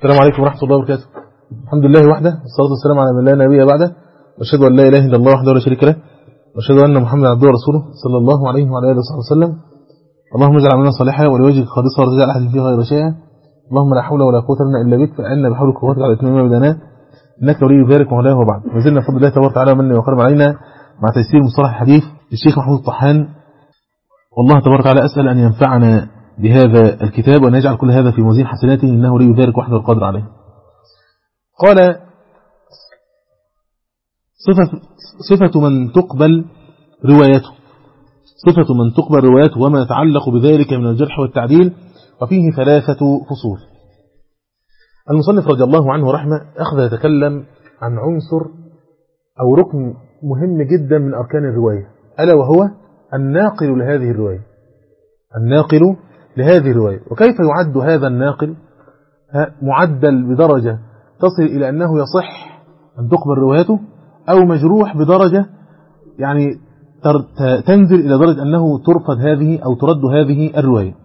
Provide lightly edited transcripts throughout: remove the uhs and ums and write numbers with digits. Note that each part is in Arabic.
السلام عليكم ورحمة الله وبركاته. الحمد لله وحده والصلاة والسلام على من لا نبي بعده، وأشهد أن لا إله إلا الله وحده لا شريك له، وأشهد أن محمدا عبده ورسوله صلى الله عليه وعلى آله وصحبه وسلم. اللهم اجعل عملنا صالحا ولوجهك خالصا ولا تجعل أحد فيه غير شيئا. اللهم لا حول ولا قوة إلا بك، فأعنا بحولك وقوتك على إتمام ما بدأناه، إنك ولي ذلك ومولاه. وبعد، ما زلنا بفضل الله تبارك وتعالى ومنه وكرم علينا مع تيسير مصطلح الحديث للشيخ محمود الطحان. والله تبارك وتعالى أسأل أن ينفعنا بهذا الكتاب وأن يجعل كل هذا في موازين حسناته، إنه ولي ذلك وحده القادر عليه. قال: صفة من تقبل روايته، صفة من تقبل روايته وما يتعلق بذلك من الجرح والتعديل، وفيه 3 فصول. المصنف رضي الله عنه ورحمه أخذ يتكلم عن عنصر أو ركن مهم جدا من أركان الرواية، ألا وهو الناقل لهذه الرواية. الناقل لهذه الرواية، وكيف يعد هذا الناقل؟ معدل بدرجة تصل إلى أنه يصح أن تقبل روايته، أو مجروح بدرجة يعني تنزل إلى درجة أنه ترفض هذه أو ترد هذه الرواية.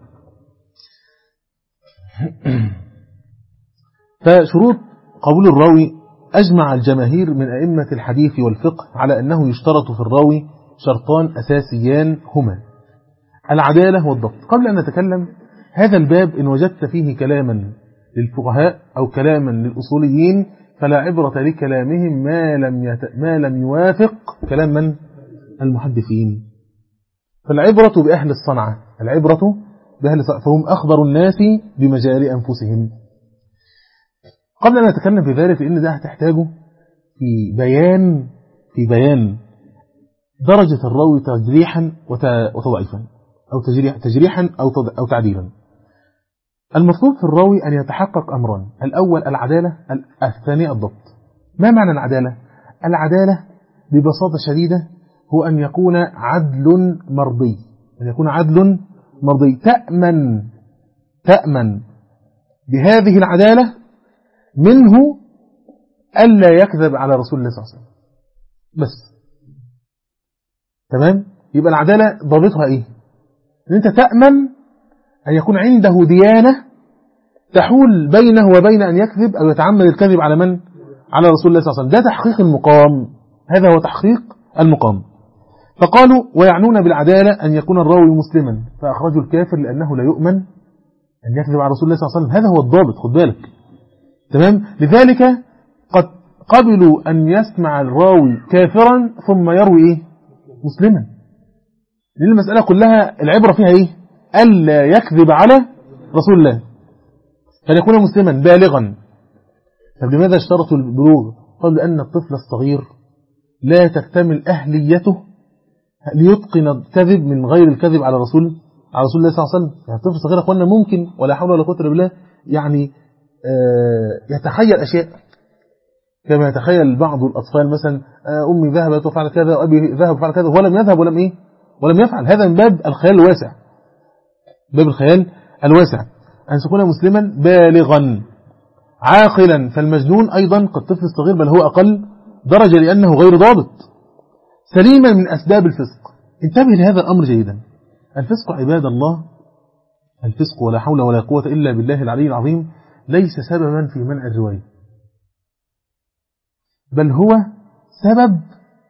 فشروط قبول الراوي أجمع الجماهير من أئمة الحديث والفقه على أنه يشترط في الراوي شرطان أساسيان هما العدالة والضبط. قبل أن نتكلم هذا الباب إن وجدت فيه كلاما للفقهاء أو كلاما للأصوليين فلا عبرة لكلامهم ما لم يوافق كلام من؟ المحدثين. فالعبرة بأهل الصنعة، العبرة بأهل الصنعة، فهم أخبر الناس بمجال أنفسهم. قبل أن نتكلم في ذلك، لأن ده هتحتاجه في بيان درجة الراوي تجريحا وتضعيفا، أو تجريحا أو تعديلا. المطلوب في الراوي أن يتحقق أمران: الأول العدالة، الثاني الضبط. ما معنى العدالة؟ العدالة ببساطة شديدة هو أن يكون عدل مرضي، أن يكون عدل مرضي تأمن بهذه العدالة منه ألا يكذب على رسول الله صلى الله عليه وسلم. بس تمام؟ يبقى العدالة ضابطها إيه؟ أن أنت تأمن أن يكون عنده ديانة تحول بينه وبين أن يكذب أو يتعمد الكذب على من؟ على رسول الله صلى الله عليه وسلم. ده تحقيق المقام، هذا هو تحقيق المقام. فقالوا: ويعنون بالعدالة أن يكون الراوي مسلما، فأخرجوا الكافر لأنه لا يؤمن أن يكذب على رسول الله صلى الله عليه وسلم. هذا هو الضابط، خد بالك. تمام؟ لذلك قد قبلوا أن يسمع الراوي كافرا ثم يروي إيه؟ مسلما. لأن المسألة كلها العبرة فيها إيه؟ ألا يكذب على رسول الله، فأن يكون مسلما بالغا. طب لماذا اشترطوا البلوغ؟ قالوا لأن الطفل الصغير لا تكتمل أهليته ليتقن الكذب من غير الكذب على رسول الله صلى الله عليه وسلم. يعني الطفل الصغير أخوانا ممكن ولا حول ولا قوة إلا بالله يعني يتخيل أشياء كما يتخيل بعض الأطفال، مثلا أمي ذهبت وفعلت كذا وأبي ذهب وفعل كذا ولم يذهب ولم يفعل. هذا من باب الخيال الواسع، باب الخيال الواسع. أن تكون مسلما بالغا عاقلا. فالمجنون أيضا كالطفل الصغير، بل هو أقل درجة لأنه غير ضابط. سليما من أسباب الفسق. انتبه لهذا الأمر جيدا. الفسق عباد الله، الفسق ولا حول ولا قوة إلا بالله العلي العظيم ليس سببا في منع الرواية، بل هو سبب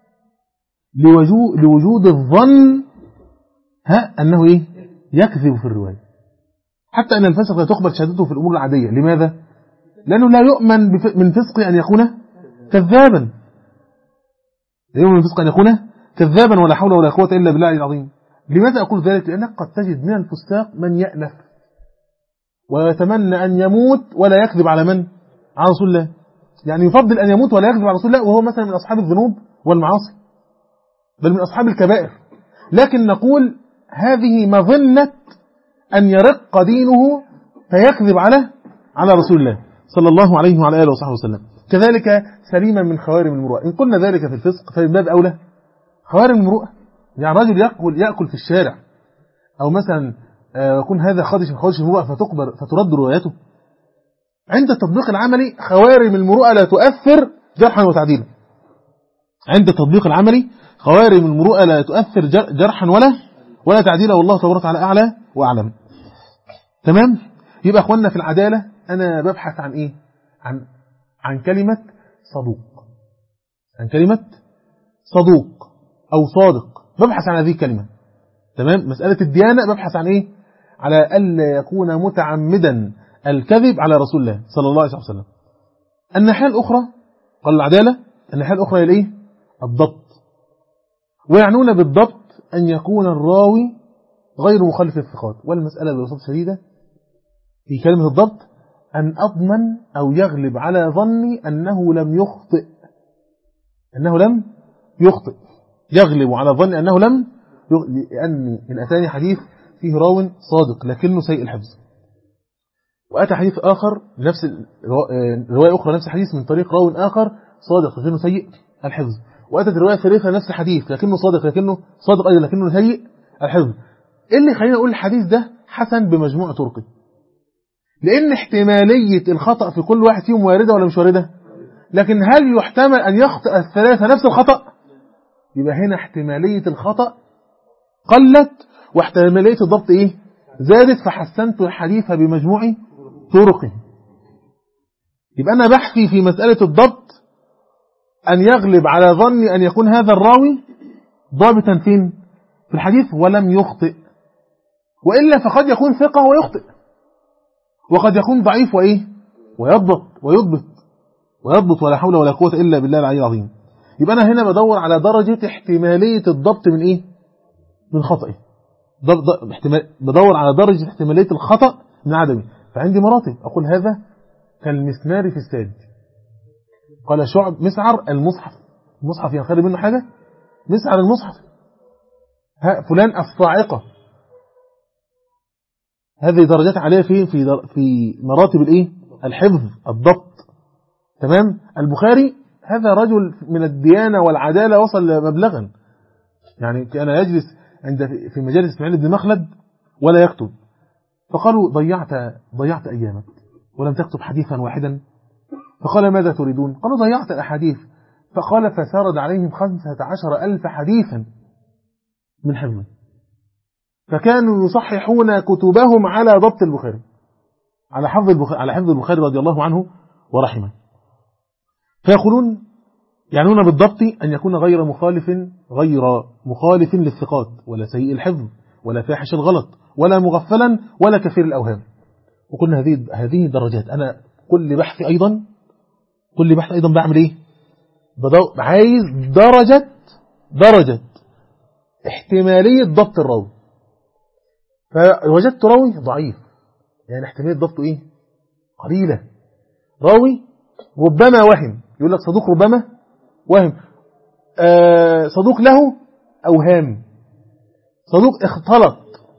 لوجود الظن أنه إيه؟ يكذب في الرواية. حتى أن الفسق لا تقبل شهادته في الأمور العادية. لماذا؟ لأنه لا يؤمن من فسق أن يكون كذابا، لا يؤمن من فسق أن يكون كذابا ولا حول ولا قوة إلا بالله العظيم. لماذا أقول ذلك؟ لأنك قد تجد من الفساق من يأنف ويتمنى أن يموت ولا يكذب على من؟ على رسول الله. يعني يفضل أن يموت ولا يكذب على رسول الله وهو مثلا من أصحاب الذنوب والمعاصي، بل من أصحاب الكبائر. لكن نقول هذه مظنة أن يرق دينه فيكذب على رسول الله صلى الله عليه وعلى آله وصحبه وسلم. كذلك سليما من خوارم المروءة. إن قلنا ذلك في الفسق فمن باب أولى خوارم المروءة. يعني رجل يأكل في الشارع، أو مثلا يكون هذا خادش من خوارم المروءة فترد روايته. عند التطبيق العملي خوارم المروءة لا تؤثر جرحا وتعديلا. عند التطبيق العملي خوارم المروءة لا تؤثر جرحا ولا تعديلا. والله تبارك وتعالى أعلى وأعلم. تمام؟ يبقى أخواننا في العدالة أنا ببحث عن إيه؟ عن كلمة صدوق، عن كلمة صدوق أو صادق، ببحث عن هذه الكلمة. تمام. مسألة الديانة ببحث عن إيه؟ على ألا يكون متعمدا الكذب على رسول الله صلى الله عليه وسلم. الناحية الأخرى قال العدالة، الناحية الأخرى هي إيه؟ الضبط. ويعنون بالضبط أن يكون الراوي غير مخالف للثقات. والمسألة ببساطة شديدة في كلمة الضبط أن أضمن أو يغلب على ظني أنه لم يخطئ، أنه لم يخطئ، يغلب على ظني أنه لم يخطئ، لأن إن أتاني حديث فيه راو صادق لكنه سيء الحفظ، وأتى حديث آخر نفس رواية أخرى نفس الحديث من طريق راو آخر صادق لكنه سيء الحفظ، وأتت رواية ثالثة نفس الحديث لكنه صادق أيضا لكنه سيء الحفظ. إيه اللي خلينا نقول الحديث ده حسن بمجموع طرقه؟ لأن احتمالية الخطأ في كل واحد فيهم واردة ولا مش واردة؟ لكن هل يحتمل أن يخطئ الثلاثة نفس الخطأ؟ يبقى هنا احتمالية الخطأ قلت واحتمالية الضبط إيه؟ زادت، فحسنت الحديث بمجموع طرقه. يبقى أنا بحثي في مسألة الضبط أن يغلب على ظني أن يكون هذا الراوي ضابطا فين؟ في الحديث ولم يخطئ، وإلا فقد يكون ثقة ويخطئ، وقد يكون ضعيف وإيه؟ ويضبط ولا حول ولا قوة إلا بالله العلي العظيم. يبقى أنا هنا بدور على درجة احتمالية الضبط من إيه؟ من خطئه. بدور على درجة احتمالية الخطأ من عدمه. فعندي مراتب، أقول هذا كالمسمار في الساج. قال شعب مسعر المصحف ينخرب منه حاجة؟ مسعر المصحف. فلان الصاعقة. هذه درجات عليها في مراتب الايه؟ الحفظ، الضبط. تمام. البخاري هذا رجل من الديانة والعدالة وصل مبلغا، يعني كان يجلس في مجالس اسماعيل بن مخلد ولا يكتب، فقالوا ضيعت أيامك ولم تكتب حديثا واحدا. فقال ماذا تريدون؟ قالوا ضيعت الأحاديث. فقال فسرد عليهم 15,000 حديثا من حفظه، فكانوا يصححون كتبهم على ضبط البخاري، على حفظ البخاري رضي الله عنه ورحمه. فيقولون يعنون بالضبط أن يكون غير مخالف للثقات، ولا سيء الحفظ، ولا فاحش الغلط، ولا مغفلا، ولا كثير الأوهام. وقلنا هذه درجات. أنا كل بحث أيضا بعمل إيه؟ عايز درجة احتمالية ضبط الراوي. فوجدت راوي ضعيف، يعني احتمالية ضبطه إيه؟ قليلة. راوي ربما وهم، يقول لك صدوق ربما وهم، صدوق له أوهام، صدوق اختلط،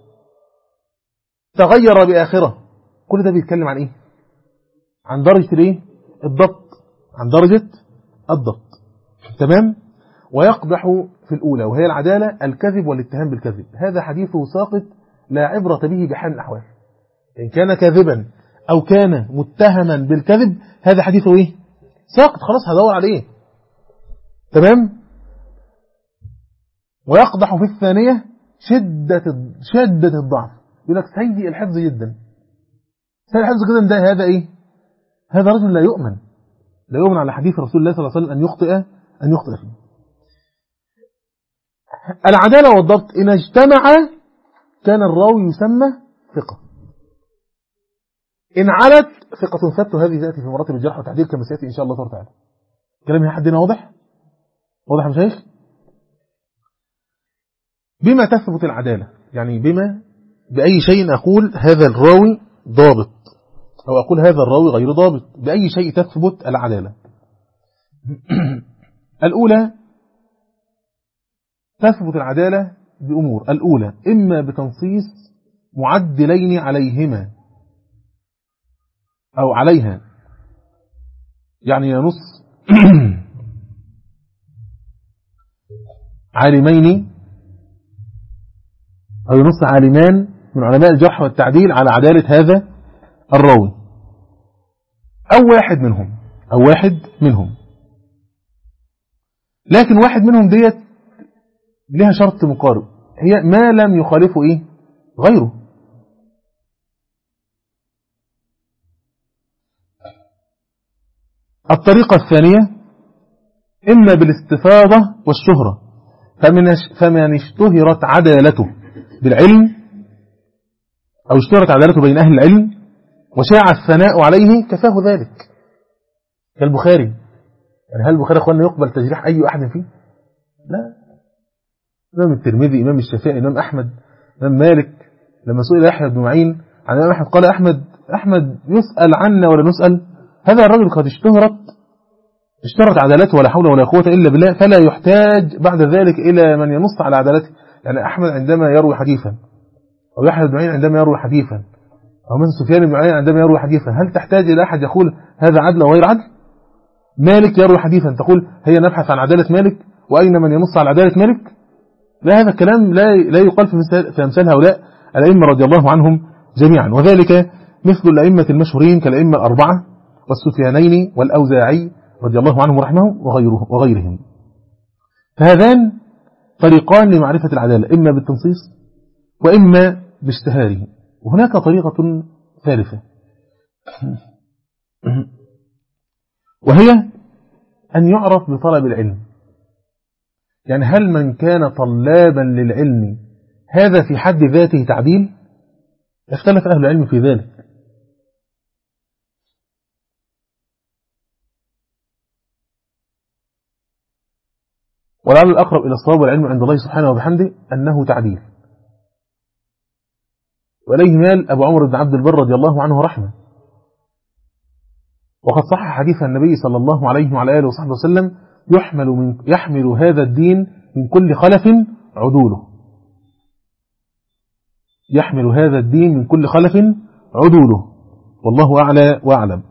تغير بآخرة. كل ده بيتكلم عن إيه؟ عن درجة الإيه؟ الضبط، عن درجة الضبط. تمام. ويقبح في الأولى وهي العدالة الكذب والاتهام بالكذب. هذا حديثه ساقط لا عبرة به بحال الأحوال. إن كان كاذبا أو كان متهما بالكذب هذا حديثه إيه؟ ساقط، خلاص هدور عليه. تمام. ويقبح في الثانية شدة الضعف، يقول لك سيء الحفظ جدا. سيء الحفظ جدا ده هذا إيه؟ هذا رجل لا يؤمن على حديث رسول الله صلى الله عليه وسلم أن يخطئ فيه. العدالة والضبط إن اجتمع كان الراوي يسمى ثقة. إن علت ثقة ثبت، هذه تأتي في مراتب الجرح والتعديل كما سيأتي إن شاء الله تعالى. كلام هنا حدنا واضح يا مشايخ؟ بما تثبت العدالة، يعني بأي شيء أقول هذا الراوي ضابط، أو أقول هذا الراوي غير ضابط. بأي شيء تثبت العدالة؟ الأولى تثبت العدالة بأمور. الأولى إما بتنصيص معدلين عليهما أو عليها، يعني ينص عالمين أو ينص عالمان من علماء الجرح والتعديل على عدالة هذا الراوي، أو واحد منهم. لكن واحد منهم ديت لها شرط مقارب، هي ما لم يخالفه إيه؟ غيره. الطريقة الثانية إما بالاستفاضة والشهرة، فمن اشتهرت عدالته بالعلم أو اشتهرت عدالته بين أهل العلم وشاع الثناء عليه كفاه ذلك، كالبخاري. يعني هل البخاري أخوانا يقبل تجريح أي أحد فيه؟ لا. إمام الترمذي، إمام الشافعي، إمام أحمد، إمام مالك، لما سئل يحيى بن معين عن الإمام أحمد قال أحمد يسأل عنا ولا نسأل؟ هذا الرجل قد اشترت عدالته ولا حول ولا قوة إلا بالله، فلا يحتاج بعد ذلك إلى من ينص على عدالته. يعني أحمد عندما يروي حديثا، أو يحيى بن معين عندما يروي حديثا، أو مثلا سفيان بن عيينة عندما يروي حديثا، هل تحتاج إلى أحد يقول هذا عدل أو غير عدل؟ مالك يروي حديثا تقول هيا نبحث عن عدالة مالك وأين من ينص على عدالة مالك؟ لا، هذا الكلام لا يقال في أمثال هؤلاء الأئمة رضي الله عنهم جميعا. وذلك مثل الأئمة المشهورين كالأئمة الأربعة والسفيانين والأوزاعي رضي الله عنهم ورحمه وغيرهم. فهذان طريقان لمعرفة العدالة، إما بالتنصيص وإما باشتهاره. وهناك طريقة ثالثة، وهي أن يعرف بطلب العلم. يعني هل من كان طلابا للعلم هذا في حد ذاته تعديل؟ اختلف أهل العلم في ذلك. ولعل الأقرب إلى الصواب والعلم عند الله سبحانه وبحمده أنه تعديل، وإليه مال أبو عمر بن عبد البر رضي الله عنه رحمه. وقد صح حديث النبي صلى الله عليه وعلى آله وصحبه وسلم يحمل هذا الدين من كل خلف عدوله. يحمل هذا الدين من كل خلف عدوله، والله أعلى وأعلم.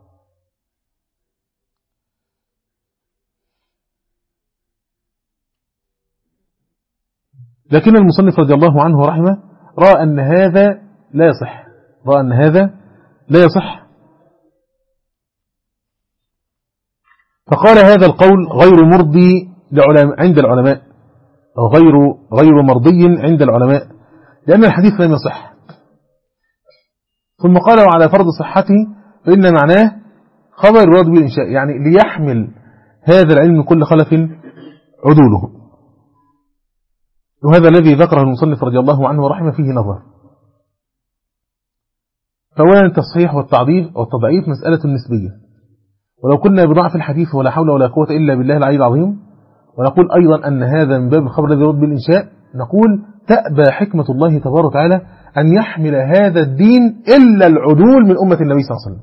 لكن المصنف رضي الله عنه ورحمه رأى أن هذا لا يصح، فقال هذا القول غير مرضي عند العلماء، أو غير مرضي عند العلماء، لأن الحديث لم يصح. ثم قال وعلى فرض صحته فإن معناه خبر الرد بالإنشاء، يعني ليحمل هذا العلم من كل خلف عدوله. وهذا الذي ذكره المصنف رضي الله عنه ورحمه فيه نظر. فأولا التصحيح والتضعيف مسألة نسبية، ولو كنا بضعف الحديث ولا حول ولا قوة إلا بالله العلي العظيم، ونقول أيضا أن هذا من باب الخبر الذي يرد بالإنشاء، نقول تأبى حكمة الله تبارك وتعالى أن يحمل هذا الدين إلا العدول من أمة النبي صلى الله عليه وسلم.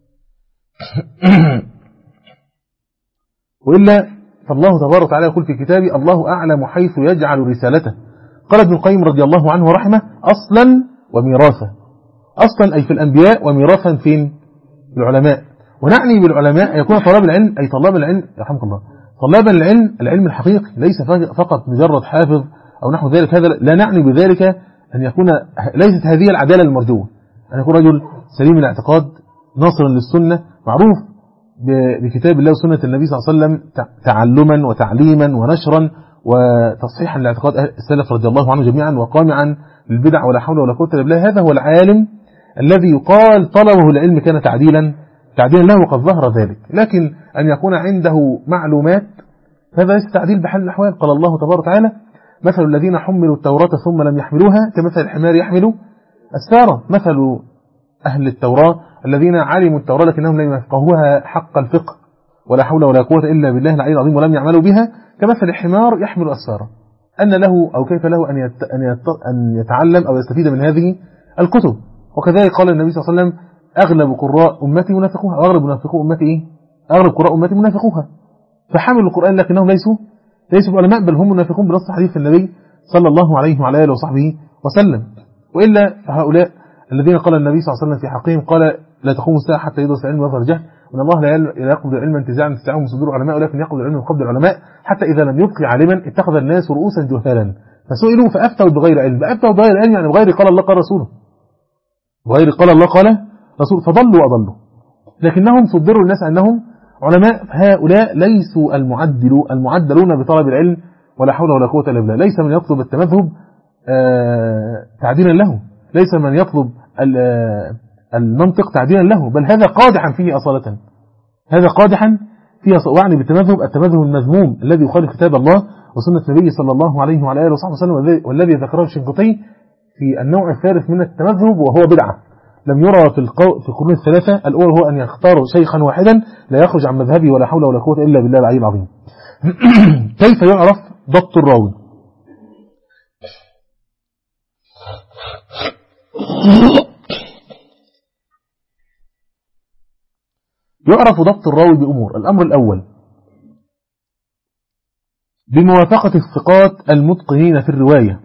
وإلا فالله تبارك وتعالى يقول في كتابه الله أعلم حيث يجعل رسالته. قال ابن القيم رضي الله عنه ورحمه أصلا وميراثا، أصلا أي في الأنبياء، وميراثا فين؟ في العلماء. ونعني بالعلماء يكون طلاب العلم، أي طلاب العلم يرحمك الله، طلاب العلم الحقيقي، ليس فقط مجرد حافظ أو نحو ذلك. هذا لا نعني بذلك أن يكون، ليست هذه العدالة المرجوة، أن يكون رجل سليم الاعتقاد ناصرا للسنة معروف بكتاب الله وسنة النبي صلى الله عليه وسلم تعلما وتعليما ونشرا وتصحيحا لاعتقاد السلف رضي الله عنه جميعا، وقامعا للبدع ولا حول ولا قوة الا بالله. هذا هو العالم الذي يقال طلبه العلم كان تعديلا له، وقد ظهر ذلك. لكن أن يكون عنده معلومات هذا ليس تعديل بحال الأحوال. قال الله تبارك وتعالى مثل الذين حملوا التوراة ثم لم يحملوها كمثل الحمار يحمل أسفارا. مثل أهل التوراة الذين علموا التوراة لكنهم لم يفقهوها حق الفقه ولا حول ولا قوة إلا بالله العلي العظيم ولم يعملوا بها كمثل الحمار يحمل أسفارا. أن له أو كيف له أن يتعلم أو يستفيد من هذه الكتب. وكذلك قال النبي صلى الله عليه وسلم أغلب قراء أمتي منافقوها، أغلب قراء أمتي منافقوها. فحملوا القرآن لكنهم ليسوا علماء، بل هم منافقون بنص حديث النبي صلى الله عليه وعلى آله وصحبه وسلم. وإلا فهؤلاء الذين قال النبي صلى الله عليه وسلم في حقهم قال لا تقوم الساعة حتى يدرس العلم ويظهر الجهل، وأن الله لا يقبض العلم انتزاعا من صدور العلماء، ولكن يقبض العلم من قبض العلماء، حتى إذا لم يبقي عالما اتخذ الناس رؤوسا جهالا فسئلوا فأفتوا بغير علم. يعني بغير قال الله قال رسوله، بغير قال الله قال رسول، فضلوا وأضلوا. لكنهم صدروا الناس أنهم علماء. هؤلاء ليسوا المعدلون بطلب العلم ولا حول ولا قوة إلا بالله. ليس من يطلب التمذهب تعديلا له، ليس من يطلب المنطق تعديلا له، بل هذا قادحا فيه أصالة. هذا قادحا فيها وعني بالتمذهب، التمذهب المذموم الذي يخالف كتاب الله وسنة النبي صلى الله عليه وعلى آله وصحبه وسلم، والذي ذكره الشنقيطي في النوع الثالث من التمذهب وهو بدعة لم يرى في القرون الثلاثة. الأول هو أن يختار شيخا واحدا لا يخرج عن مذهبه ولا حول ولا قوة إلا بالله العلي العظيم. كيف يعرف ضبط الراوي؟ يعرف ضبط الراوي بأمور. الأمر الأول بموافقة الثقات المتقنين في الرواية،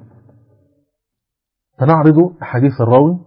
فنعرض أحاديث الراوي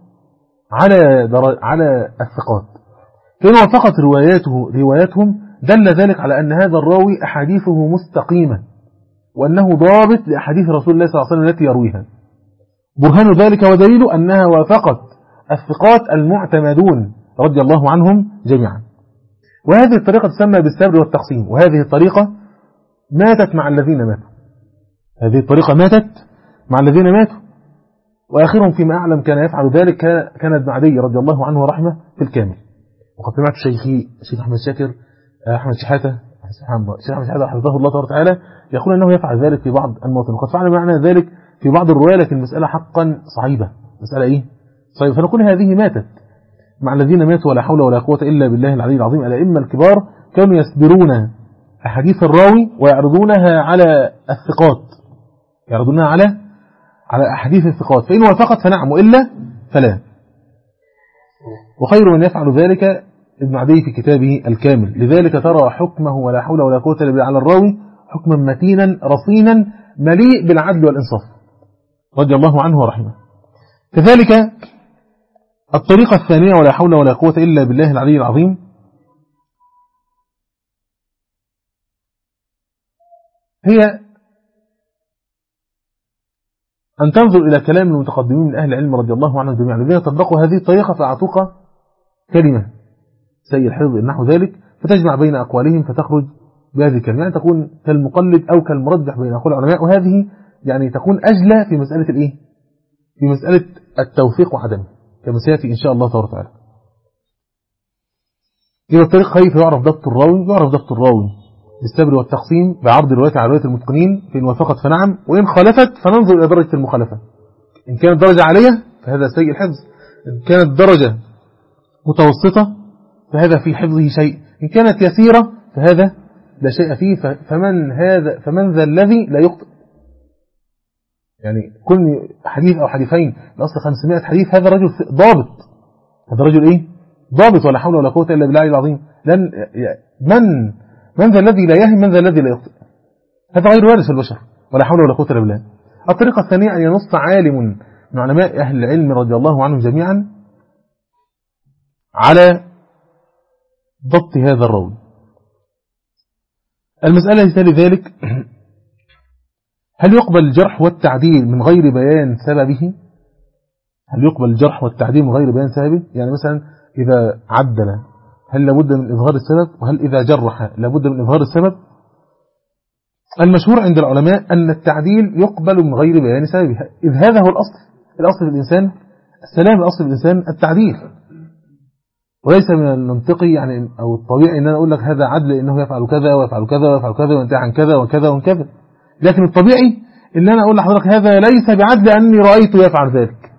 على الثقات، فإن وافقت رواياتهم دل ذلك على أن هذا الراوي أحاديثه مستقيمة وأنه ضابط لأحاديث رسول الله صلى الله عليه وسلم التي يرويها. برهان ذلك ودليل أنها وافقت الثقات المعتمدون رضي الله عنهم جميعا. وهذه الطريقة تسمى بالسبر والتقسيم، وهذه الطريقة ماتت مع الذين ماتوا. هذه الطريقة ماتت مع الذين ماتوا، وآخرهم فيما أعلم كان يفعل ذلك كان ابن عدي رضي الله عنه ورحمه في الكامل. وقد سمعت الشيخ أحمد شاكر أحمد شحاتة حفظه الله تبارك وتعالى يقول أنه يفعل ذلك في بعض المواطن، وقد فعل معنا ذلك في بعض الرواية، لكن المسألة حقا صعيبة. مسألة إيه؟ صعيبة. فنقول هذه ماتت مع الذين ماتوا ولا حول ولا قوة إلا بالله العلي العظيم. الأئمة الكبار كانوا يسبرون أحاديث الراوي ويعرضونها على الثقات، يعرضونها على أحاديث الثقات، فإن وافقت فنعم وإلا فلا. وخير من يفعل ذلك ابن عدي في كتابه الكامل. لذلك ترى حكمه ولا حول ولا قوة إلا بالله على الراوي حكما متينا رصينا مليء بالعدل والإنصاف رضي الله عنه ورحمه. كذلك الطريقة الثانية ولا حول ولا قوة إلا بالله العلي العظيم هي أن تنظر إلى كلام المتقدمين من أهل العلم رضي الله عنهم جميعا الذين طبقوا هذه الطريقة فأعطوك كلمة سيء الحفظ نحو ذلك، فتجمع بين أقوالهم فتخرج بهذه الكلمة، يعني تكون كالمقلد أو كالمرجح بين أقوال العلماء. وهذه يعني تكون أجلى في مسألة الإيه؟ في مسألة التوثيق وعدمه كما سيأتي إن شاء الله تبارك وتعالى. إذا الطريق كيف يعرف ضبط الراوي؟ يعرف ضبط الراوي بالسبر والتقسيم بعرض الرواية على رواية المتقنين، فإن وافقت فنعم، وإن خالفت فننظر إلى درجة المخالفة. إن كانت درجة عالية فهذا سيء الحفظ، إن كانت درجة متوسطة فهذا في حفظه شيء، إن كانت يسيرة فهذا لا شيء فيه. فمن ذا الذي لا يخطئ؟ يعني كل حديث أو حديثين لأصل 500 حديث هذا رجل ضابط، هذا رجل إيه؟ ضابط ولا حول ولا قوة إلا بالله العظيم. من ذا الذي لا يهم؟ من ذا الذي لا يخطئ؟ هذا غير وارث في البشر ولا حول ولا قوة إلا بالله. الطريقة الثانية أن ينص عالم من علماء أهل العلم رضي الله عنهم جميعا على ضبط هذا الراوي. المسألة التالي ذلك هل يقبل الجرح والتعديل من غير بيان سببه؟ هل يقبل الجرح والتعديل من غير بيان سببه؟ يعني مثلا إذا عدل هل لابد من إظهار السبب؟ وهل إذا جرح لابد من إظهار السبب؟ المشهور عند العلماء أن التعديل يقبل من غير بيان سببه، إذ هذا هو الأصل في الإنسان السلام، الأصل في الإنسان التعديل، وليس من المنطقي يعني أو الطبيعي أن أنا أقول لك هذا عدل إنه يفعل كذا ويفعل كذا ويفعل كذا وينتهي عن كذا وكذا وكذا، لكن الطبيعي إن أنا أقول لحضرتك هذا ليس بعدل أني رأيته يفعل ذلك.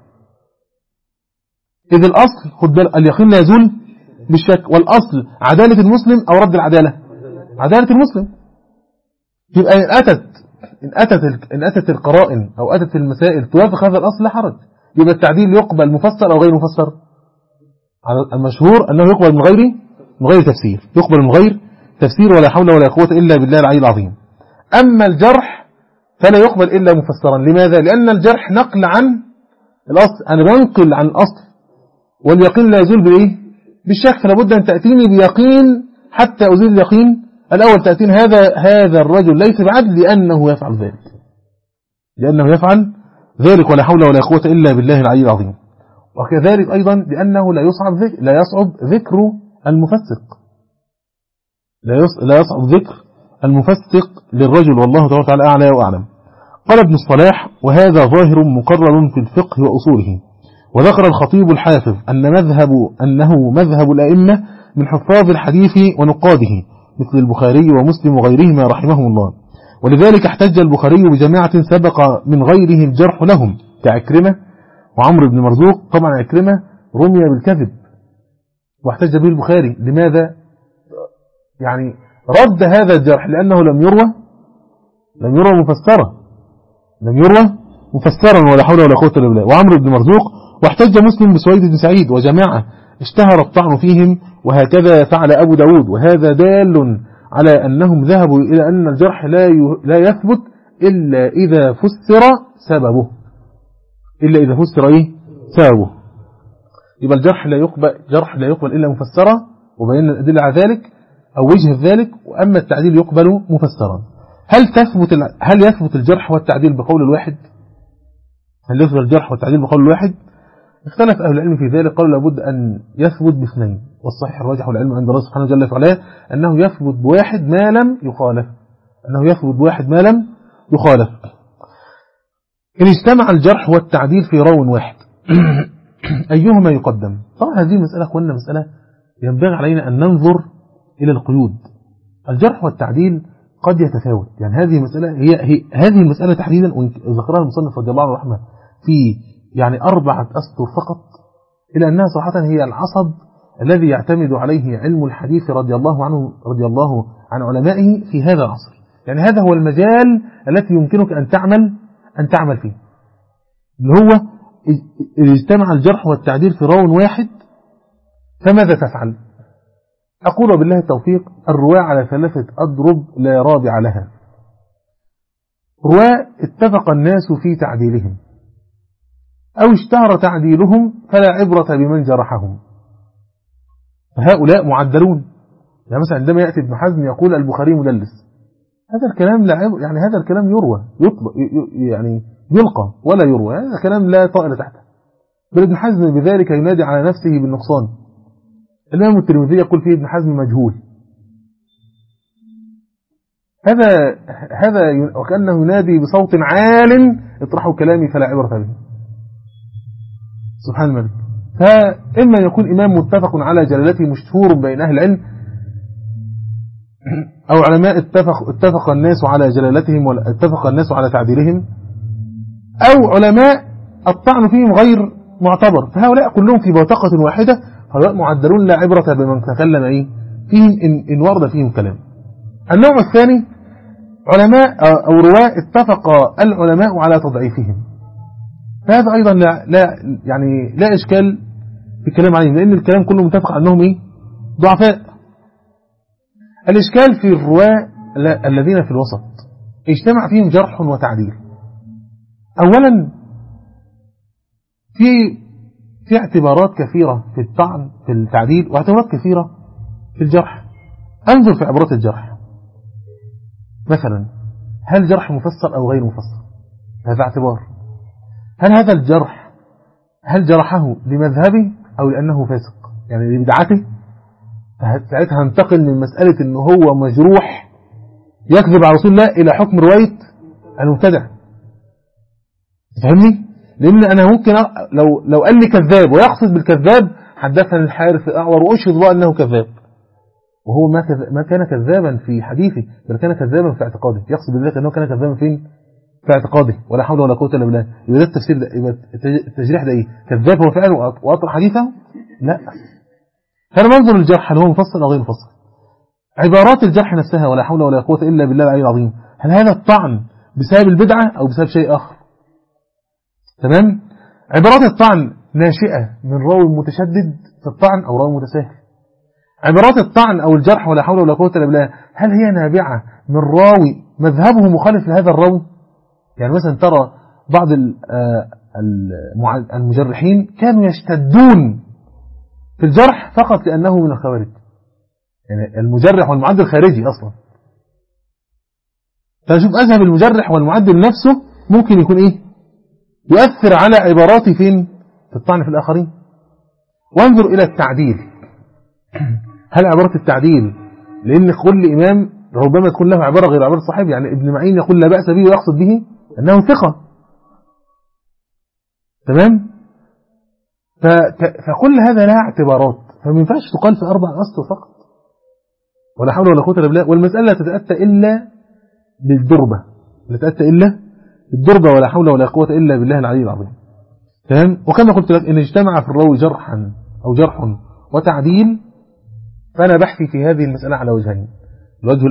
إذ الأصل خد بالك اليقين لا يزول بالشك، والأصل عدالة المسلم أو رد العدالة؟ عدالة المسلم. يبقى إن أتت القرائن أو أتت المسائل توافق هذا الأصل لا حرج، يبقى التعديل يقبل مفسر أو غير مفسر. على المشهور أنه يقبل من غير تفسير، يقبل من غير تفسير ولا حول ولا قوة إلا بالله العلي العظيم. أما الجرح فلا يقبل إلا مفسرا. لماذا؟ لأن الجرح نقل عن الأصل، أنا بنقل عن الأصل، واليقين لا يزول بالإيه؟ بالشك، فلا بد أن تأتيني بيقين حتى أزيل اليقين الأول. تأتين هذا الرجل ليس بعدل لأنه يفعل ذلك ولا حول ولا قوة إلا بالله العلي العظيم. وكذلك أيضا لأنه لا يصعب ذكر المفسق، لا يصعب ذكر المفسق للرجل، والله تعالى أعلى وأعلم. قال ابن الصلاح: وهذا ظاهر مقرر في الفقه وأصوله، وذكر الخطيب الحافظ أنه مذهب الأئمة من حفاظ الحديث ونقاده مثل البخاري ومسلم وغيرهما رحمهم الله. ولذلك احتج البخاري بجماعة سبق من غيره الجرح لهم كعكرمة وعمرو بن مرزوق. طبعا عكرمة رمي بالكذب واحتج به البخاري. لماذا؟ يعني رد هذا الجرح لأنه لم يروى مفسرا ولا حول ولا قوة إلا بالله. وعمرو بن مرزوق. واحتج مسلم بسويد بن سعيد وجماعة اشتهر الطعن فيهم، وهكذا فعل أبو داود. وهذا دال على أنهم ذهبوا إلى أن الجرح لا يثبت إلا إذا فسر سببه. يبقى الجرح لا يقبل إلا مفسرا، وبينا الأدلة على ذلك أو وجه ذلك. وأما التعديل يقبل مفسرا. هل يثبت الجرح والتعديل بقول الواحد؟ اختلف أهل العلم في ذلك. قالوا لابد أن يثبت باثنين، والصحيح الراجح والعلم عند الله سبحانه جل وعلا أنه يثبت بواحد ما لم يخالف. إن اجتمع الجرح والتعديل في راو واحد أيهما يقدم؟ طبعا هذه المسألة أخوانا مسألة ينبغي علينا أن ننظر إلى القيود. الجرح والتعديل قد يتفاوت، يعني هذه المسألة تحديدا ذكرها المصنف رضي الله عنه رحمه في يعني 4 أسطر فقط، إلى أنها صراحة هي العصب الذي يعتمد عليه علم الحديث رضي الله عن علمائه في هذا العصر. يعني هذا هو المجال الذي يمكنك أن تعمل فيه، اللي هو اجتمع الجرح والتعديل في راو واحد، فماذا تفعل؟ أقول بالله التوفيق: الرواة على 3 أضرب لا رابع لها. رواة اتفق الناس في تعديلهم أو اشتهر تعديلهم فلا عبرة بمن جرحهم، فهؤلاء معدلون. يعني مثلا عندما يأتي ابن حزم يقول البخاري مدلس، هذا الكلام يعني هذا الكلام يلقى ولا يروى، هذا كلام لا طائل تحته. بل ابن حزم بذلك ينادي على نفسه بالنقصان. الإمام الترمذي يقول فيه ابن حزم مجهول. هذا وكأنه ينادي بصوت عال: اطرحوا كلامي فلا عبرة به. سبحان الملك. فإما يكون إمام متفق على جلالته مشهور بين أهل العلم، أو علماء اتفق الناس على جلالتهم واتفق الناس على تعديلهم، أو علماء الطعن فيهم غير معتبر، فهؤلاء كلهم في بوتقة واحدة، هؤلاء معدلون لا عبرة بمن تكلم فيهم إن ورد فيهم كلام. النوع الثاني علماء أو رواة اتفق العلماء على تضعيفهم، فهذا أيضا لا إشكال في الكلام عليهم، لأن الكلام كله متفق أنهم ضعفاء. الإشكال في الرواة الذين في الوسط اجتمع فيهم جرح وتعديل. أولا في اعتبارات كثيرة في الطعن في التعديل، واعتبارات كثيرة في الجرح. انظر في عبارات الجرح. مثلا هل جرح مفسر أو غير مفسر؟ هذا اعتبار. هل هذا الجرح جرحه لمذهبه أو لأنه فاسق، يعني لبدعته؟ ساعتها هنتقل من مسألة أنه هو مجروح يكذب على رسول الله إلى حكم رواية المبتدع. تفهمني؟ لأن أنا ممكن لو قال لي كذاب ويقصد بالكذاب حدثني الحارث الأعور وأشهد الله أنه كذاب، وهو ما كان كذابا في حديثه، بل كان كذابا في اعتقاده. يقصد بذلك أنه كان كذابا فين؟ في اعتقاده. ولا حول ولا قوة إلا بالله. يبقى ده التفسير ده، يبقى التجريح ده كذاب هو فعلا وأطرح حديثه؟ لا. فأنا منظر الجرح هل هو مفصل أو غير مفصل. عبارات الجرح نفسها ولا حول ولا قوة إلا بالله العلي العظيم، هل هذا الطعن بسبب البدعة أو بسبب شيء آخر؟ تمام؟ عبارات الطعن ناشئة من راوي متشدد في الطعن أو راوي متساهل. عبارات الطعن أو الجرح ولا حول ولا قوة إلا بالله هل هي نابعة من راوي مذهبه مخالف لهذا الراوي؟ يعني مثلا ترى بعض المجرحين كانوا يشتدون في الجرح فقط لأنه من الخوارج، يعني المجرح والمعدل خارجي أصلا. فشوف أذهب المجرح والمعدل نفسه ممكن يكون يؤثر على عباراتي فين؟ في الطعن في الآخرين. وانظر إلى التعديل. هل عبارة التعديل لأن كل إمام ربما تكون له عبارة غير عبارة صاحب؟ يعني ابن معين يقول لا بأس به ويقصد به أنه ثقة. تمام؟ فكل هذا لها اعتبارات، فما ينفعش تقال في 4 أسطر فقط، ولا حول ولا قوة إلا بالله. والمسألة لا تتأتى إلا بالدربة، لا تتأتى إلا بالدربة، ولا حول ولا قوة إلا بالله العلي العظيم. تمام. وكما قلت لك إن اجتمع في الراوي جرح وتعديل، فأنا بحثي في هذه المسألة على وجهين. الوجه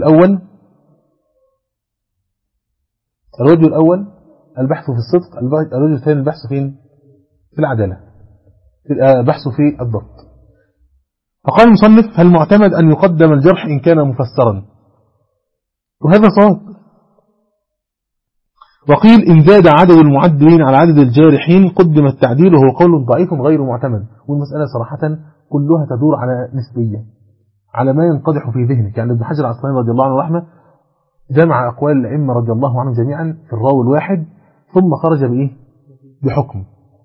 الأول البحث في الصدق، الوجه الثاني البحث فين؟ في العدالة، بحث في الضبط. فقال المصنف: هل معتمد أن يقدم الجرح إن كان مفسرا؟ وهذا صواب. وقيل إن زاد عدد المعدلين على عدد الجارحين قدم التعديل، وهو قول ضعيف غير معتمد. والمسألة صراحة كلها تدور على نسبية، على ما ينقدح في ذهنك. يعني ابن حجر العسقلاني رضي الله عنه ورحمه جمع أقوال الأئمة رضي الله عنهم جميعا في الراوي الواحد، ثم خرج بحكم.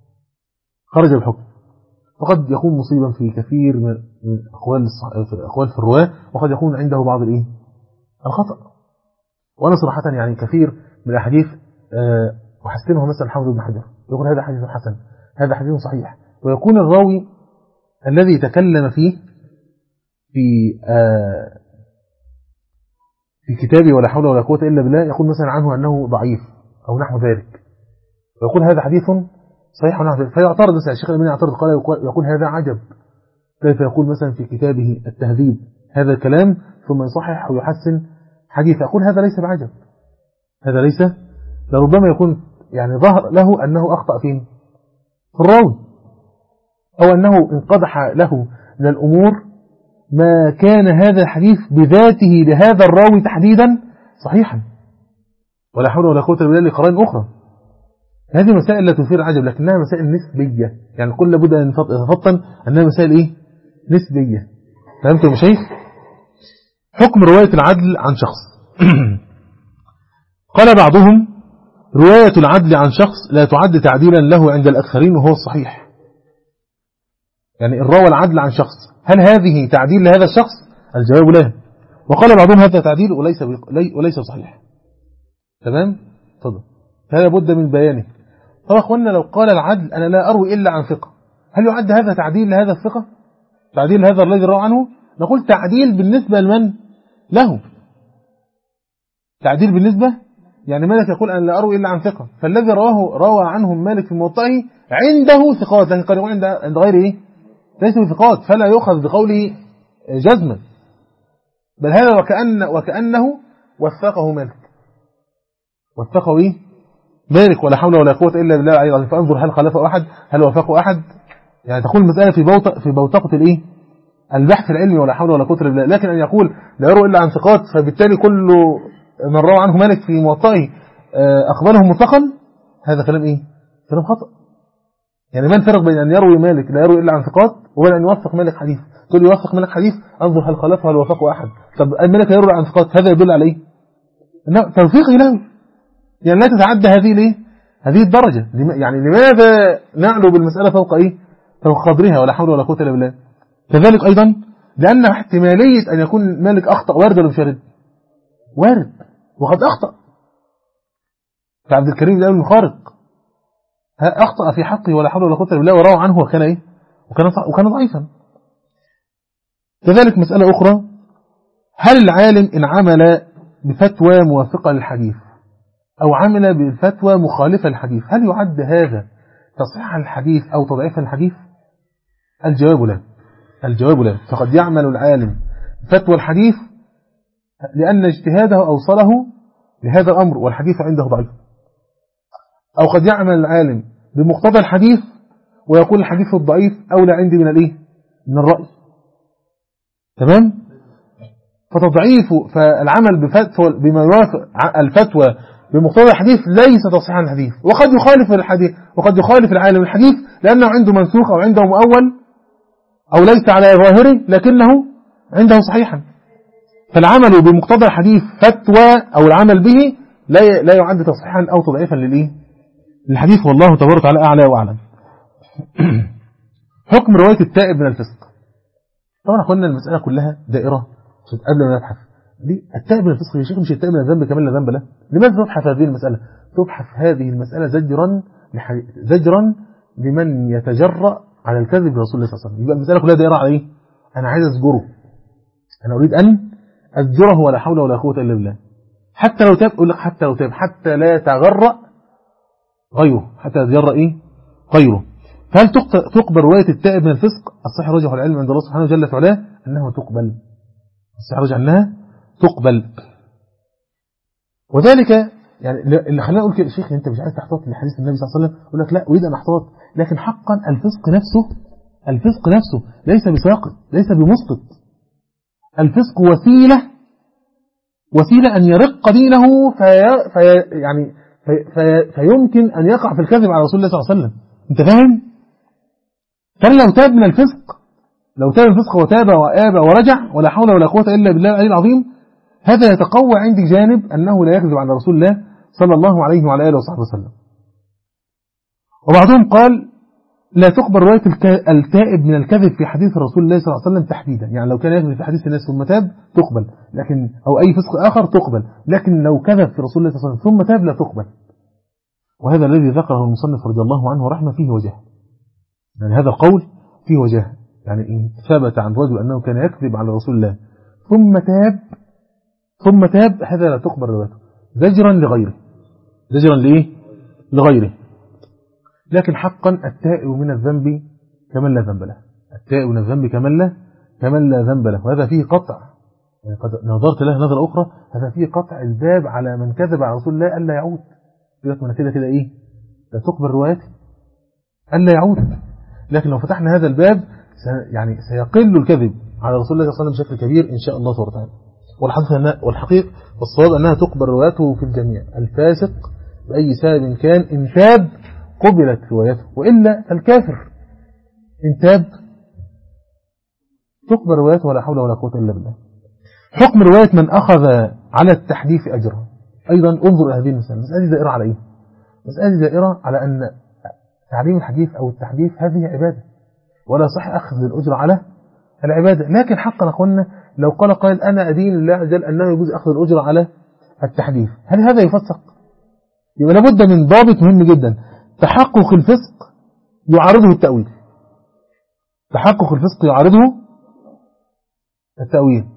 وقد يكون مصيبا في كثير من أقوال في الرواة، وقد يكون عنده بعض الخطأ. وأنا صراحة يعني كثير من الأحاديث أحسنها مثلا حافظ ابن حجر يقول هذا حديث حسن، هذا حديث صحيح، ويكون الراوي الذي تكلم فيه في كتابه ولا حول ولا قوة إلا بالله يقول مثلا عنه أنه ضعيف أو نحو ذلك، ويقول هذا حديث صحيح ونحو ذلك، فيعترض مثلا الشيخ الألباني يعترض، قال يقول هذا عجب، كيف يقول مثلا في كتابه التهذيب هذا الكلام ثم يصحح ويحسن حديث. أقول هذا ليس بعجب، هذا ليس، لربما يكون يعني ظهر له أنه أخطأ في الراوي، أو أنه انقدح له من الأمور ما كان هذا الحديث بذاته لهذا الراوي تحديدا صحيحا، ولا حول ولا قوة إلا بالله لقرائن أخرى. هذه مسائل لا تثير عجب، لكنها مسائل نسبية، يعني كل لابد أن نتفطن أنها مسائل نسبية. فهمتم يا شيخ؟ حكم رواية العدل عن شخص. قال بعضهم: رواية العدل عن شخص لا تعد تعديلا له عند الأكثرين وهو الصحيح. يعني الروى العدل عن شخص، هل هذه تعديل لهذا الشخص؟ الجواب لا. وقال بعضهم هذا تعديل وليس صحيح. تمام؟ تفضل. هذا بد من بيانه. طبعا أخوانا لو قال العدل أنا لا أروي إلا عن ثقة، هل يعد هذا تعديل لهذا الثقة؟ تعديل لهذا الذي روى عنه؟ نقول تعديل بالنسبة لمن؟ له. تعديل بالنسبة، يعني مالك يقول أنا لا أروي إلا عن ثقة، فالذي روى عنهم مالك في موطئه عنده ثقات، لكن قد يكون عند غيره ليسوا ثقات، فلا يؤخذ بقوله جزما، بل هذا وكأنه وثقه مالك، وثقه مالك، ولا حول ولا قوة إلا بالله العلي العظيم. فانظر هل خالفه أحد، هل وافقه أحد، يعني تكون المسألة في بوتقة البحث العلمي، ولا حول ولا قوة إلا بالله. لكن أن يقول لا يروي إلا عن ثقات، فبالتالي كل من روى عنه مالك في موطئه أقبله مطلقا، هذا كلام كلام خطأ. يعني ما الفرق بين أن يروي مالك لا يروي إلا عن ثقات وبين أن يوثق مالك حديث؟ تقول لي يوثق مالك حديث، انظر هل خالفه هل وافقه أحد. طب مالك لا يروي عن ثقات، هذا يدل على توثيقه له، يعني لا تتعدى هذه الدرجة. يعني لماذا نعلو بالمسألة فوق قدرها، ولا حول ولا قوة إلا بالله. كذلك أيضا لأن احتمالية أن يكون مالك أخطأ وارد ولا مش وارد؟ وارد، وقد أخطأ. فعبد الكريم بن المخارق أخطأ في حقه ولا حول ولا قوة إلا بالله، وروى عنه وكان ضعيفا. كذلك مسألة أخرى: هل العالم إن عمل بفتوى موافقة للحديث أو عمل بفتوى مخالفة للحديث هل يعد هذا تصحيح الحديث أو تضعيف الحديث؟ الجواب لا. فقد يعمل العالم بفتوى الحديث لأن اجتهاده أوصله لهذا الأمر والحديث عنده ضعيف، أو قد يعمل العالم بمقتضى الحديث ويقول الحديث الضعيف أولى عندي من الرأي. تمام؟ فالعمل بفتوى بما يوافق الفتوى بمقتضى الحديث ليس تصحيحا للحديث، وقد يخالف الحديث، وقد يخالف العالم الحديث لأنه عنده منسوخ أو عنده مؤول أو ليس على ظاهره لكنه عنده صحيحا. فالعمل بمقتضى الحديث فتوى أو العمل به لا يعد تصحيحا أو تضعيفا للحديث، والله تبارك وتعالى أعلى وأعلم. حكم رواية التائب من الفسق. طبعا قلنا المسألة كلها دائرة قبل ما نبحث التائب من الفسق يا شيخ، مش التائب من الذنب كمان لا ذنب له. لماذا تبحث هذه المسألة؟ تبحث هذه المسألة زجرا لمن يتجرأ على الكذب برسول الله صلى الله عليه وسلم. يبقى المسألة كلها دائرة على إيه؟ أنا عايز أزجره، أنا أريد أن أزجره ولا حول ولا قوة إلا بالله. حتى لو تاب، أقول لك حتى لو تاب، حتى لا يتغرأ غيره، حتى يتجرأ إيه؟ غيره. فهل تقبل رواية التائب من الفسق؟ الصحيح رجح العلم عند الله سبحانه جل في علاه أنه تقبل. الصحيح رجح أنها تقبل. وذلك يعني اللي خلينا نقول كده، شيخ أنت مش عايز تحتاط لحديث النبي صلى الله عليه وسلم، يقول لك لا أريد أن أحتاط، لكن حقا الفسق نفسه ليس بساقط، ليس بمسقط. الفسق وسيلة أن يرق دينه فيمكن أن يقع في الكذب على رسول الله صلى الله عليه وسلم. أنت فاهم؟ كان لو تاب من الفسق، لو تاب من الفسق وتاب وآب ورجع ولا حول ولا قوة إلا بالله العلي العظيم، هذا يتقوى عندي جانب أنه لا يكذب على رسول الله صلى الله عليه وعلى آله وصحبه وسلم. وبعضهم قال لا تقبل رواية التائب من الكذب في حديث رسول الله صلى الله عليه وسلم تحديدا، يعني لو كان يكذب في حديث الناس ثم تاب تقبل، لكن أو أي فسق آخر تقبل، لكن لو كذب في رسول الله صلى الله عليه وسلم ثم تاب لا تقبل. وهذا الذي ذكره المصنف رضي الله عنه ورحمه فيه وجه، يعني هذا القول فيه وجه، يعني إن ثبت عن رجل أنه كان يكذب على رسول الله ثم تاب هذا لا تقبل روايته زجرا لغيره. زجرا لغيره. لكن حقا التائب من الذنب كمن لا ذنب له، التائب من الذنب كمن لا ذنب له. وهذا فيه قطع، يعني قد نظرت له نظرة أخرى، هذا فيه قطع الباب على من كذب على رسول الله ألا يعود. يقول لك من كده إيه؟ لا تقبل روايته ألا يعود. لكن لو فتحنا هذا الباب يعني سيقل الكذب على رسول الله صلى الله عليه وسلم بشكل كبير إن شاء الله سبحانه وتعالى. والحقيقة والصواب أنها تقبل روايته في الجميع. الفاسق بأي سبب كان إن تاب قبلت روايته، وإلا فالكافر إن تاب تقبل روايته ولا حول ولا قوة إلا بالله. حكم رواية من أخذ على التحديث أجره. أيضا انظر إلى هذه المسألة. المسألة دائرة على إيه؟ مسألة دائرة على أن تعليم الحديث أو التحديث هذه عبادة، ولا صح أخذ الأجر على العبادة. لكن حقا أخوانا لو قال أنا أدين الله عز وجل أنه يجوز أخذ الأجر على التحديث، هل هذا يفسق؟ يبقى لابد من ضابط مهم جدا، تحقق الفسق يعارضه التأويل. تحقق الفسق يعارضه التأويل.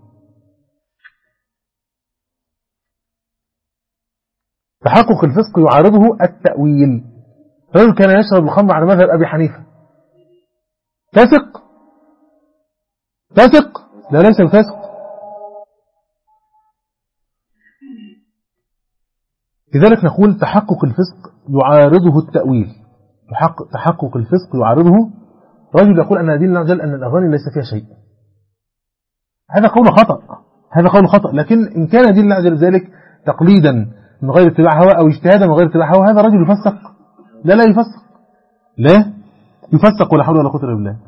تحقق الفسق يعارضه التأويل. رجل كان يشرب الخمر على مذهب أبي حنيفة، فاسق؟ لا ليس بفاسق. لذلك نقول تحقق الفسق يعارضه التأويل. تحقق الفسق يعارضه. رجل يقول أن دين الله عز وجل أن الأغاني ليس فيها شيء، هذا قول خطأ. لكن إن كان دين الله عز وجل ذلك تقليدا من غير اتباع هوى أو اجتهادا من غير اتباع هوى، هذا رجل يفسق؟ لا يفسق ولا حول ولا قوة إلا بالله.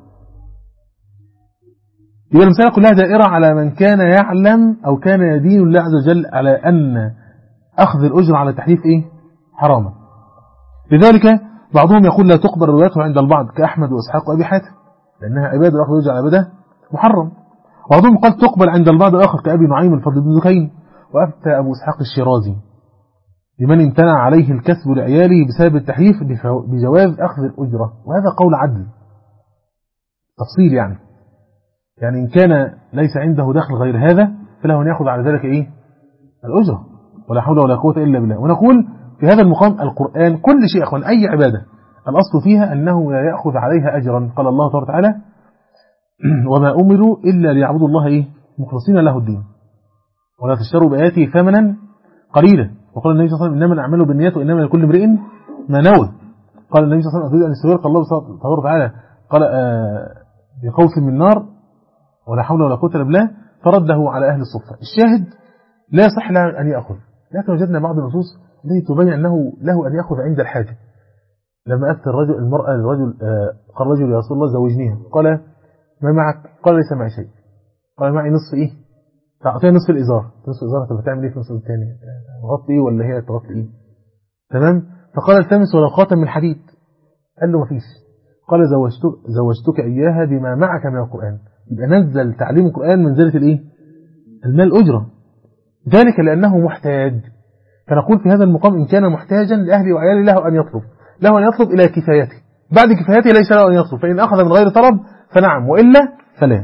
يبقى المسألة كلها دائرة على من كان يعلم أو كان يدين الله عز وجل على أن أخذ الأجر على التحديث حراما. لذلك بعضهم يقول لا تقبل روايته عند البعض كأحمد وإسحاق وأبي حاتم لأنها عبادة، أخذ الأجر على عبادة محرم. بعضهم قال تقبل عند البعض الآخر كأبي نعيم الفضل بن دكين. وأفتى أبو إسحاق الشيرازي لمن امتنع عليه الكسب لعياله بسبب التحريف بجواز أخذ الأجرة، وهذا قول عدل تفصيل، يعني إن كان ليس عنده دخل غير هذا فله أن يأخذ على ذلك الأجرة ولا حول ولا قوة إلا بالله. ونقول في هذا المقام القرآن كل شيء أخوان أي عبادة الأصل فيها أنه لا يأخذ عليها أجرا. قال الله تعالى وما أمروا إلا ليعبدوا الله مخلصين له الدين ولا تشتروا بآياته ثمنا قليلا. وقال النبي صلى الله عليه وسلم إنما الأعمال بالنيات وإنما لكل امرئ ما نوى. قال النبي صلى الله عليه وسلم أريد أن يستوير. قال الله تبارك وتعالى قال بقوس من نار ولا حول ولا قوة إلا بالله فرده على أهل الصفة. الشاهد لا يصح له أن يأخذ، لكن وجدنا بعض النصوص التي تبين أنه له أن يأخذ عند الحاجة. لما أتى المرأة للرجل قال الرجل يا رسول الله زوجنيها، قال ما معك؟ قال ليس معي شيء. قال معي نصف تعطيها نصف الإزار. نصف الإزار طب بتعمل في نصف الثاني؟ تغطي ولا هي تغطي تمام. فقال التمس ولو خاتم من حديد. قال له ما فيش. قال زوجتك إياها بما معك من القرآن. يبقى نزل تعليم القرآن منزلة المال أجرة، ذلك لأنه محتاج. فنقول في هذا المقام إن كان محتاجا لأهله وعياله له أن يطلب إلى كفايته، بعد كفايته ليس له أن يصرف، فإن أخذ من غير طلب فنعم، وإلا فلا.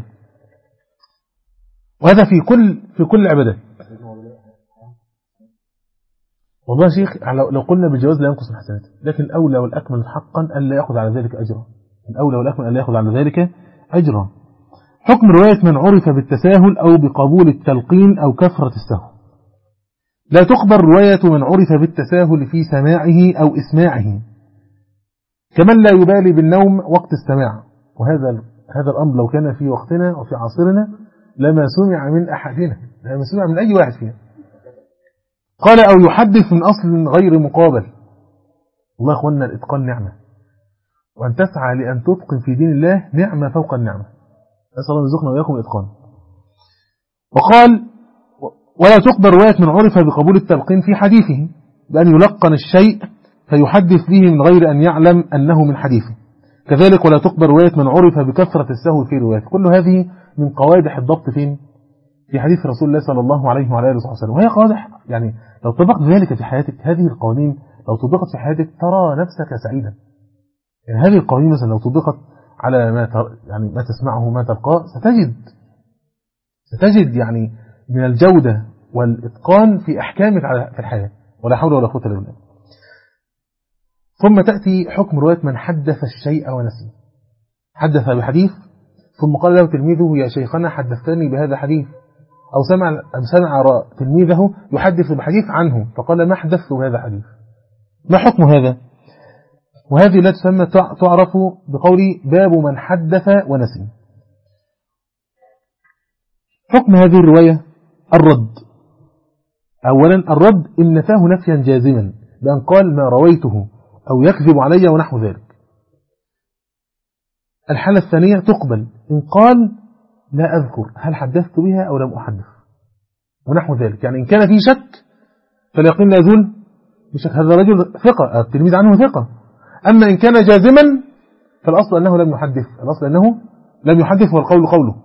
وهذا في كل العبادات. والله يا شيخ لو قلنا بالجواز لا ينقص من حسناته، لكن الأولى والأكمل حقا ألا يأخذ على ذلك أجرا. الأولى والأكمل ألا يأخذ على ذلك أجرا. حكم رواية من عرف بالتساهل أو بقبول التلقين أو كثرة السهو. لا تقبل رواية من عرف بالتساهل في سماعه أو إسماعه، كمن لا يبالي بالنوم وقت السماع. وهذا الأمر لو كان في وقتنا وفي عصرنا لما سمع من أحدنا، لما سمع من أي واحد فينا. قال أو يحدث من أصل غير مقابل. والله يا أخوانا الإتقان نعمة، وأن تسعى لأن تتقن في دين الله نعمة فوق النعمة. أسأل الله يرزقنا وإياكم الإتقان. وقال ولا تقبل رواية من عرف بقبول التلقين في حديثه، بأن يلقن الشيء فيحدث به من غير أن يعلم أنه من حديثه. كذلك ولا تقبل رواية من عرف بكثرة السهو في روايته. كل هذه من قوادح الضبط في حديث رسول الله صلى الله عليه وعلى آله وسلم. وهي قوادح يعني لو طبقت ذلك في حياتك، هذه القوانين لو طبقت في حياتك ترى نفسك سعيدا. يعني هذه القوانين مثلا لو طبقت على ما تسمعه ما تلقاه ستجد يعني من الجودة والإتقان في أحكامك في الحياة، ولا حول ولا قوة إلا بالله. ثم تأتي حكم رواية من حدث الشيء ونسي. حدث بحديث ثم قال له تلميذه يا شيخنا حدثتني بهذا الحديث، أو سمع تلميذه يحدث بحديث عنه فقال ما حدثت بهذا الحديث. ما حكم هذا؟ وهذه لا تسمى تعرف بقول باب من حدث ونسي. حكم هذه الرواية الرد. أولا الرد إن نفاه نفيا جازما بأن قال ما رويته أو يكذب علي ونحو ذلك. الحالة الثانية تقبل إن قال لا أذكر هل حدثت بها أو لم أحدث ونحو ذلك. يعني إن كان في شك فاليقين لا يزول بشك، هذا رجل ثقة، التلميذ عنه ثقة. أما إن كان جازما فالأصل أنه لم يحدث، الأصل أنه لم يحدث والقول قوله.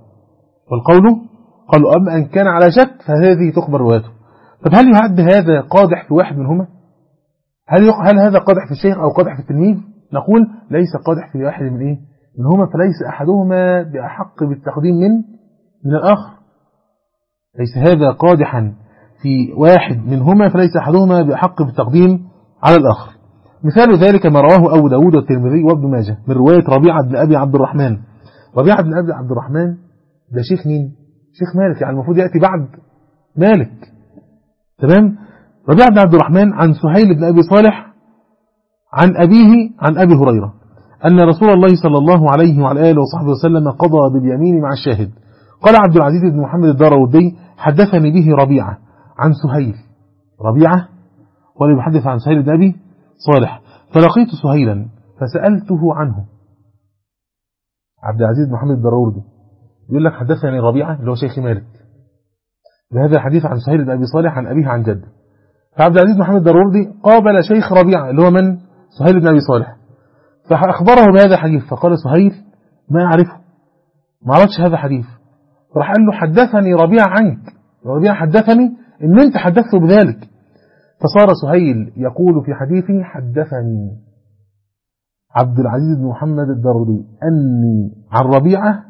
أما إن كان على شك فهذه تقبل روايته. طب هل يعد هذا قادح في واحد منهما؟ هل هذا قادح في الشيخ أو قادح في التلميذ؟ نقول ليس قادح في واحد منهما، فليس أحدهما بأحق بالتقديم من الآخر. ليس هذا قادحا في واحد منهما فليس أحدهما بأحق بالتقديم على الآخر. مثال ذلك ما رواه أبو داود والترمذي وابن ماجه من رواية ربيعة بن أبي عبد الرحمن. ربيعة بن أبي عبد الرحمن ده شيخ مين؟ شيخ مالك، يعني المفروض يأتي بعد مالك. تمام؟ ربيعة بن عبد الرحمن عن سهيل بن أبي صالح عن أبيه عن أبي هريرة أن رسول الله صلى الله عليه وعلى آله وصحبه وسلم قضى باليمين مع الشاهد. قال عبد العزيز بن محمد الداراودي حدثني به ربيعة عن سهيل. ربيعة ولا يحدث عن سهيل بن أبي صالح. فلقيت سهيلا فسألته عنه. عبد العزيز بن محمد الداراودي يقول لك حدثني ربيعة اللي هو شيخ مالك بهذا الحديث عن سهيل بن أبي صالح عن أبيه عن جده. فعبد العزيز بن محمد الداراودي قابل شيخ ربيعة اللي هو من؟ سهيل بن أبي صالح، فأخبره بهذا الحديث. فقال سهيل ما أعرفه، ما عرفتش هذا حديث. فراح قال له حدثني ربيعة عنك، ربيعة حدثني إن أنت حدثته بذلك. فصار سهيل يقول في حديثه حدثني عبد العزيز بن محمد الداراودي أني عن ربيعة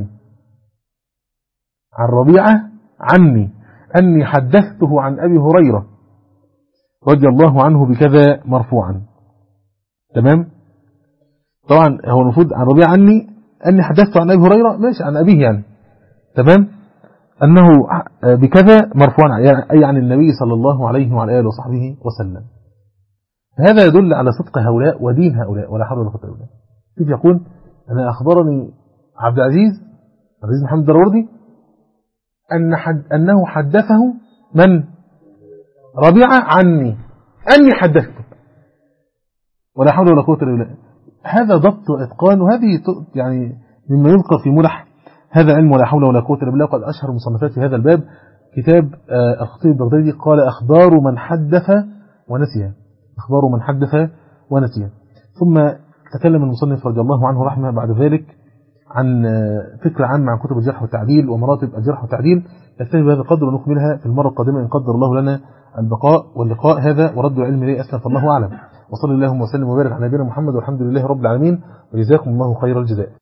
عني أني حدثته عن أبي هريرة رضي الله عنه بكذا مرفوعا. تمام؟ طبعا هو المفروض عن ربيعة أني حدثته عن أبي هريرة، ماشي عن أبيه يعني. تمام؟ أنه بكذا مرفوعا أي عن النبي صلى الله عليه وعلى آله وصحبه وسلم. هذا يدل على صدق هؤلاء ودين هؤلاء ولا حول ولا قوة إلا بالله. كيف يقول أنا أخبرني عبد العزيز محمد الداراودي أنه حدثه من؟ ربيعة عني أني حدثته ولا حول ولا قوة إلا بالله. هذا ضبط وإتقان، وهذه يعني مما يذكر في ملح هذا علم ولا حول ولا قوة إلا بالله. قد أشهر مصنفات في هذا الباب كتاب الخطيب البغدادي قال أخبار من حدث ونسي. ثم تكلم المصنف رضي الله عنه رحمه بعد ذلك عن فكرة عامة عن كتب الجرح والتعديل ومراتب الجرح والتعديل. نكتفي بهذا القدر ونكملها في المرة القادمة إن قدر الله لنا البقاء واللقاء. هذا ورد العلم إليه أسلم، فالله أعلم. وصلى اللهم وسلم وبارك على نبينا محمد والحمد لله رب العالمين، وجزاكم الله خير الجزاء.